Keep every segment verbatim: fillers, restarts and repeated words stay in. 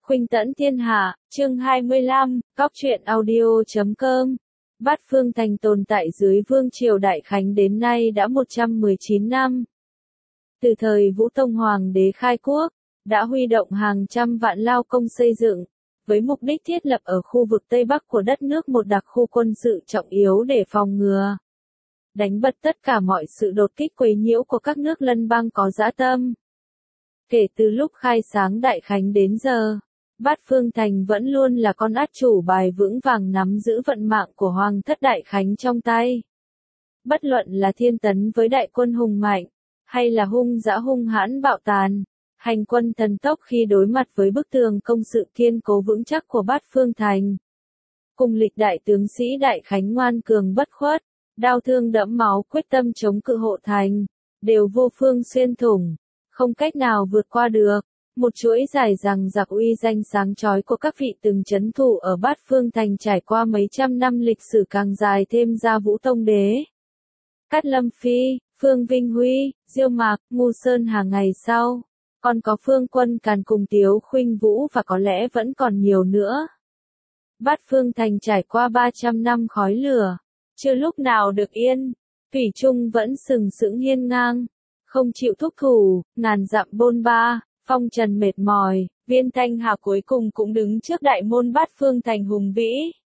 Khuynh tẫn thiên hạ, chương hai mươi lăm, cóc truyện audio chấm com. Bát Phương Thành tồn tại dưới Vương triều Đại Khánh đến nay đã một trăm mười chín năm. Từ thời Vũ Tông Hoàng đế khai quốc, đã huy động hàng trăm vạn lao công xây dựng, với mục đích thiết lập ở khu vực Tây Bắc của đất nước một đặc khu quân sự trọng yếu để phòng ngừa, đánh bật tất cả mọi sự đột kích quấy nhiễu của các nước lân bang có dã tâm. Kể từ lúc khai sáng Đại Khánh đến giờ, Bát Phương Thành vẫn luôn là con át chủ bài vững vàng nắm giữ vận mạng của Hoàng thất Đại Khánh trong tay. Bất luận là thiên tấn với đại quân hùng mạnh, hay là hung dã hung hãn bạo tàn, hành quân thần tốc khi đối mặt với bức tường công sự kiên cố vững chắc của Bát Phương Thành. Cùng lịch đại tướng sĩ Đại Khánh ngoan cường bất khuất, đao thương đẫm máu quyết tâm chống cự hộ thành, đều vô phương xuyên thủng, không cách nào vượt qua được. Một chuỗi dài rằng giặc uy danh sáng chói của các vị từng chấn thủ ở Bát Phương Thành trải qua mấy trăm năm lịch sử càng dài thêm ra Vũ Tông Đế, Cát Lâm Phi, Phương Vinh Huy, Diêu Mạc, Ngu Sơn Hà ngày sau, còn có Phương Quân Càn cùng Tiếu Khuynh Vũ và có lẽ vẫn còn nhiều nữa. Bát Phương Thành trải qua ba trăm năm khói lửa, chưa lúc nào được yên, thủy chung vẫn sừng sững hiên ngang, không chịu thúc thủ, ngàn dặm bôn ba. Phong trần mệt mỏi, Viên Thanh Hà cuối cùng cũng đứng trước đại môn Bát Phương Thành hùng vĩ.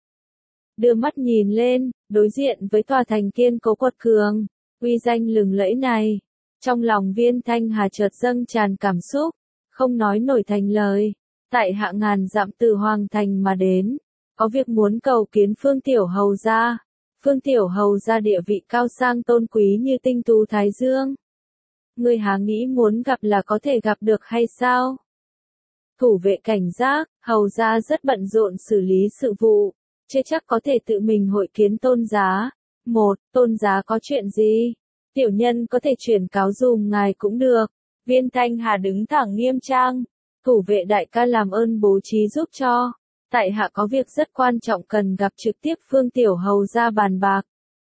Đưa mắt nhìn lên, đối diện với tòa thành kiên cố quật cường, uy danh lừng lẫy này. Trong lòng Viên Thanh Hà chợt dâng tràn cảm xúc, không nói nổi thành lời. Tại hạ ngàn dặm từ Hoàng Thành mà đến, có việc muốn cầu kiến Phương Tiểu Hầu gia. Phương Tiểu Hầu gia địa vị cao sang tôn quý như tinh tú Thái Dương. Ngươi há nghĩ muốn gặp là có thể gặp được hay sao? Thủ vệ cảnh giác, hầu gia rất bận rộn xử lý sự vụ, chưa chắc có thể tự mình hội kiến tôn giá. Một, tôn giá có chuyện gì? Tiểu nhân có thể chuyển cáo dùm ngài cũng được. Viên Thanh Hà đứng thẳng nghiêm trang, thủ vệ đại ca làm ơn bố trí giúp cho. Tại hạ có việc rất quan trọng cần gặp trực tiếp Phương Tiểu Hầu gia bàn bạc.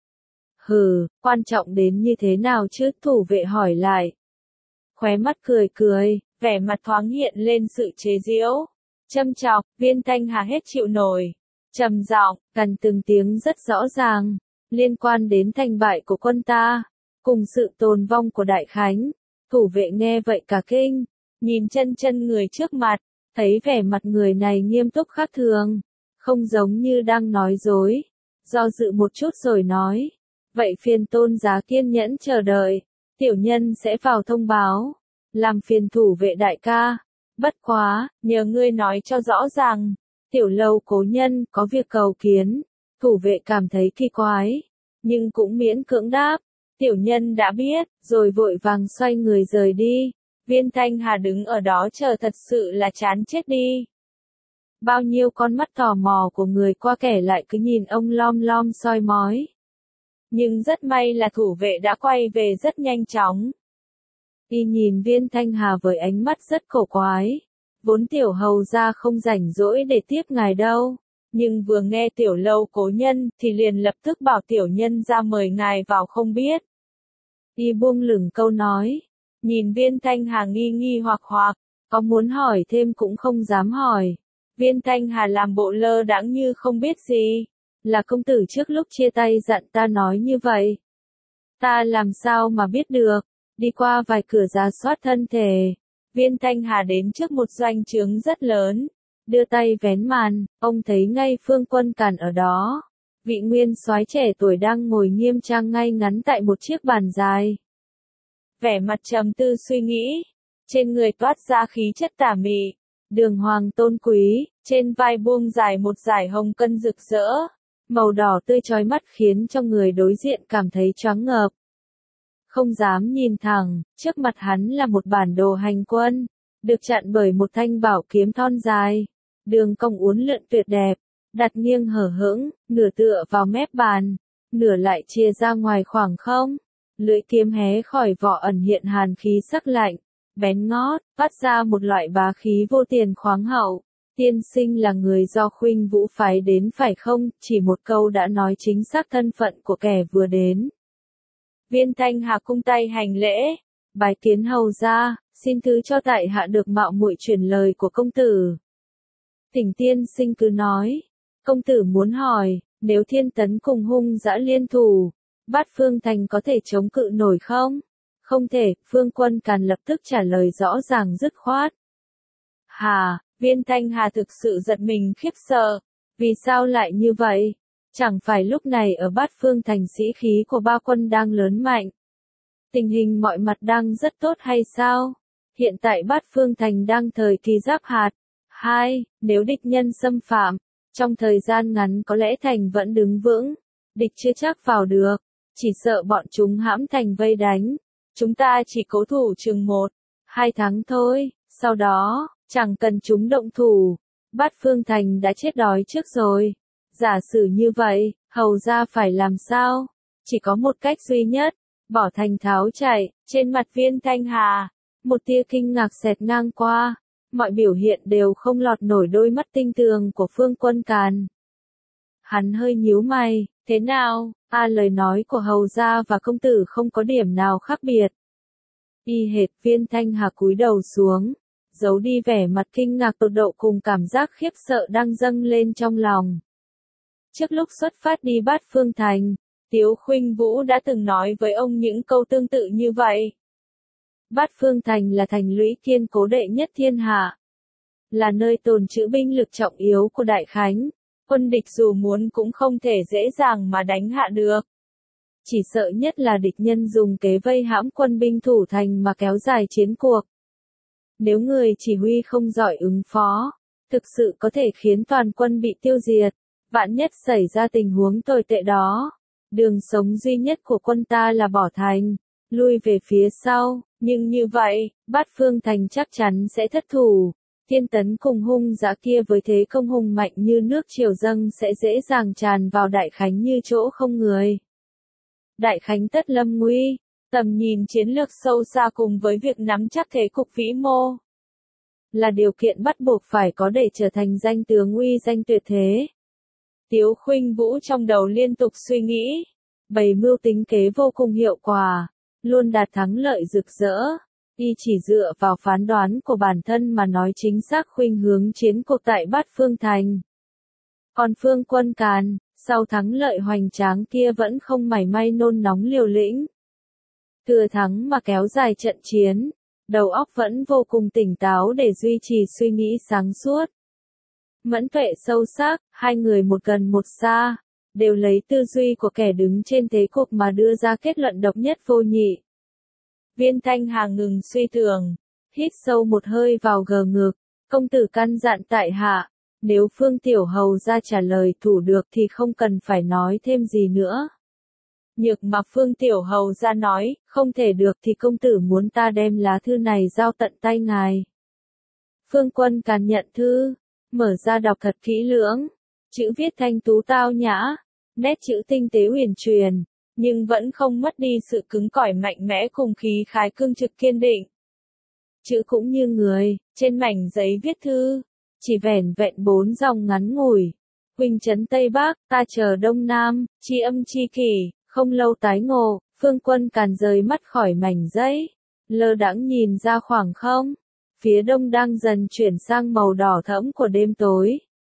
Hừ, quan trọng đến như thế nào chứ? Thủ vệ hỏi lại. Khóe mắt cười cười, vẻ mặt thoáng hiện lên sự chế giễu. Châm chọc, Viên Thanh Hà hết chịu nổi. Trầm giọng, gần từng tiếng rất rõ ràng, liên quan đến thành bại của quân ta, cùng sự tồn vong của Đại Khánh. Thủ vệ nghe vậy cả kinh, nhìn chân chân người trước mặt, thấy vẻ mặt người này nghiêm túc khác thường, không giống như đang nói dối. Do dự một chút rồi nói. Vậy phiền tôn giá kiên nhẫn chờ đợi, tiểu nhân sẽ vào thông báo, làm phiền thủ vệ đại ca. Bất quá, nhờ ngươi nói cho rõ ràng, tiểu lâu cố nhân có việc cầu kiến. Thủ vệ cảm thấy kỳ quái, nhưng cũng miễn cưỡng đáp, tiểu nhân đã biết, rồi vội vàng xoay người rời đi. Viên Thanh Hà đứng ở đó chờ thật sự là chán chết đi. Bao nhiêu con mắt tò mò của người qua kẻ lại cứ nhìn ông lom lom soi mói. Nhưng rất may là thủ vệ đã quay về rất nhanh chóng. Y nhìn Viên Thanh Hà với ánh mắt rất cổ quái. Vốn tiểu hầu gia không rảnh rỗi để tiếp ngài đâu. Nhưng vừa nghe tiểu lâu cố nhân thì liền lập tức bảo tiểu nhân ra mời ngài vào không biết. Y buông lửng câu nói. Nhìn Viên Thanh Hà nghi nghi hoặc hoặc, có muốn hỏi thêm cũng không dám hỏi. Viên Thanh Hà làm bộ lơ đãng như không biết gì. Là công tử trước lúc chia tay dặn ta nói như vậy. Ta làm sao mà biết được, đi qua vài cửa rà soát thân thể. Viên Thanh Hà đến trước một doanh trướng rất lớn, đưa tay vén màn, ông thấy ngay Phương Quân Càn ở đó. Vị nguyên soái trẻ tuổi đang ngồi nghiêm trang ngay ngắn tại một chiếc bàn dài. Vẻ mặt trầm tư suy nghĩ, trên người toát ra khí chất tà mị, đường hoàng tôn quý, trên vai buông dài một dải hồng cân rực rỡ. Màu đỏ tươi chói mắt khiến cho người đối diện cảm thấy choáng ngợp. Không dám nhìn thẳng, trước mặt hắn là một bản đồ hành quân, được chặn bởi một thanh bảo kiếm thon dài, đường cong uốn lượn tuyệt đẹp, đặt nghiêng hở hững, nửa tựa vào mép bàn, nửa lại chia ra ngoài khoảng không. Lưỡi kiếm hé khỏi vỏ ẩn hiện hàn khí sắc lạnh, bén ngót, phát ra một loại bá khí vô tiền khoáng hậu. Tiên sinh là người do Khuynh Vũ phái đến phải không? Chỉ một câu đã nói chính xác thân phận của kẻ vừa đến. Viên Thanh Hà cung tay hành lễ, bái kiến hầu gia, xin thứ cho tại hạ được mạo muội truyền lời của công tử. Tỉnh tiên sinh cứ nói. Công tử muốn hỏi, nếu Thiên Tấn cùng hung dã liên thủ, Bát Phương Thành có thể chống cự nổi không? Không thể, Phương Quân Càn lập tức trả lời rõ ràng dứt khoát. Hà, Viên Thanh Hà thực sự giật mình khiếp sợ. Vì sao lại như vậy? Chẳng phải lúc này ở Bát Phương Thành sĩ khí của ba quân đang lớn mạnh. Tình hình mọi mặt đang rất tốt hay sao? Hiện tại Bát Phương Thành đang thời kỳ giáp hạt. Hai, nếu địch nhân xâm phạm, trong thời gian ngắn có lẽ thành vẫn đứng vững. Địch chưa chắc vào được, chỉ sợ bọn chúng hãm thành vây đánh. Chúng ta chỉ cố thủ chừng một, hai tháng thôi, sau đó, chẳng cần chúng động thủ. Bát Phương Thành đã chết đói trước rồi. Giả sử như vậy, hầu ra phải làm sao? Chỉ có một cách duy nhất, bỏ thành tháo chạy. Trên mặt Viên Thanh Hà, một tia kinh ngạc xẹt ngang qua. Mọi biểu hiện đều không lọt nổi đôi mắt tinh tường của Phương Quân Càn. Hắn hơi nhíu mày, thế nào? À, lời nói của hầu gia và công tử không có điểm nào khác biệt. Y hệt. Viên Thanh Hà cúi đầu xuống, giấu đi vẻ mặt kinh ngạc tột độ cùng cảm giác khiếp sợ đang dâng lên trong lòng. Trước lúc xuất phát đi Bát Phương Thành, Tiếu Khuynh Vũ đã từng nói với ông những câu tương tự như vậy. Bát Phương Thành là thành lũy kiên cố đệ nhất thiên hạ, là nơi tồn trữ binh lực trọng yếu của Đại Khánh. Quân địch dù muốn cũng không thể dễ dàng mà đánh hạ được. Chỉ sợ nhất là địch nhân dùng kế vây hãm quân binh thủ thành mà kéo dài chiến cuộc. Nếu người chỉ huy không giỏi ứng phó, thực sự có thể khiến toàn quân bị tiêu diệt. Vạn nhất xảy ra tình huống tồi tệ đó, đường sống duy nhất của quân ta là bỏ thành, lui về phía sau. Nhưng như vậy, Bát Phương Thành chắc chắn sẽ thất thủ. Thiên Tấn cùng hung dã kia với thế công hùng mạnh như nước triều dâng sẽ dễ dàng tràn vào Đại Khánh như chỗ không người. Đại Khánh tất lâm nguy, tầm nhìn chiến lược sâu xa cùng với việc nắm chắc thế cục vĩ mô là điều kiện bắt buộc phải có để trở thành danh tướng uy danh tuyệt thế. Tiếu Khuynh Vũ trong đầu liên tục suy nghĩ, bày mưu tính kế vô cùng hiệu quả, luôn đạt thắng lợi rực rỡ. Y chỉ dựa vào phán đoán của bản thân mà nói chính xác khuynh hướng chiến cuộc tại Bát Phương Thành. Còn Phương Quân Càn, sau thắng lợi hoành tráng kia vẫn không mảy may nôn nóng liều lĩnh. Thừa thắng mà kéo dài trận chiến, đầu óc vẫn vô cùng tỉnh táo để duy trì suy nghĩ sáng suốt. Mẫn tuệ sâu sắc, hai người một gần một xa, đều lấy tư duy của kẻ đứng trên thế cục mà đưa ra kết luận độc nhất vô nhị. Viên Thanh Hà ngừng suy tưởng, hít sâu một hơi vào gờ ngực, công tử căn dặn tại hạ, nếu Phương Tiểu Hầu ra trả lời thủ được thì không cần phải nói thêm gì nữa. Nhược mà Phương Tiểu Hầu ra nói, không thể được thì công tử muốn ta đem lá thư này giao tận tay ngài. Phương Quân Càn nhận thư, mở ra đọc thật kỹ lưỡng, chữ viết thanh tú tao nhã, nét chữ tinh tế huyền truyền, nhưng vẫn không mất đi sự cứng cỏi mạnh mẽ cùng khí khái cương trực kiên định. Chữ cũng như người, trên mảnh giấy viết thư, chỉ vẻn vẹn bốn dòng ngắn ngủi. Huỳnh trấn Tây Bắc, ta chờ Đông Nam, tri âm tri kỷ, không lâu tái ngộ. Phương Quân Càn rời mắt khỏi mảnh giấy, lơ đãng nhìn ra khoảng không. Phía đông đang dần chuyển sang màu đỏ thẫm của đêm tối.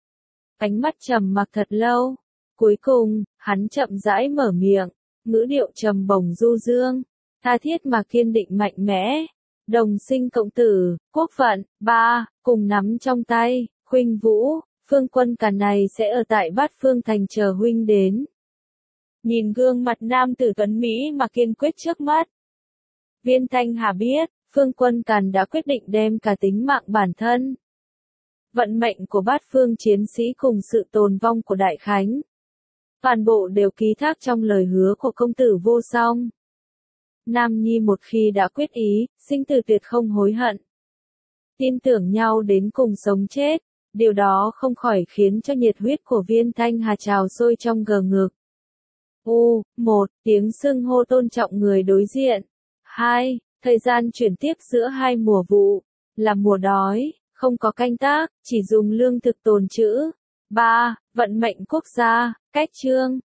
Ánh mắt trầm mặc thật lâu. Cuối cùng, hắn chậm rãi mở miệng, ngữ điệu trầm bổng du dương, tha thiết mà kiên định mạnh mẽ. Đồng sinh cộng tử, quốc phận, ba, cùng nắm trong tay. Khuynh Vũ, Phương Quân Càn này sẽ ở tại Bát Phương Thành chờ huynh đến. Nhìn gương mặt nam tử tuấn Mỹ mà kiên quyết trước mắt. Viên Thanh Hà biết, Phương Quân Càn đã quyết định đem cả tính mạng bản thân. Vận mệnh của bát phương chiến sĩ cùng sự tồn vong của Đại Khánh. Toàn bộ đều ký thác trong lời hứa của công tử vô song. Nam Nhi một khi đã quyết ý, sinh tử tuyệt không hối hận. Tin tưởng nhau đến cùng sống chết, điều đó không khỏi khiến cho nhiệt huyết của Viên Thanh Hà trào sôi trong gờ ngực. U, một, tiếng xưng hô tôn trọng người đối diện. Hai, thời gian chuyển tiếp giữa hai mùa vụ, là mùa đói, không có canh tác, chỉ dùng lương thực tồn trữ. Ba, vận mệnh quốc gia, cách chương.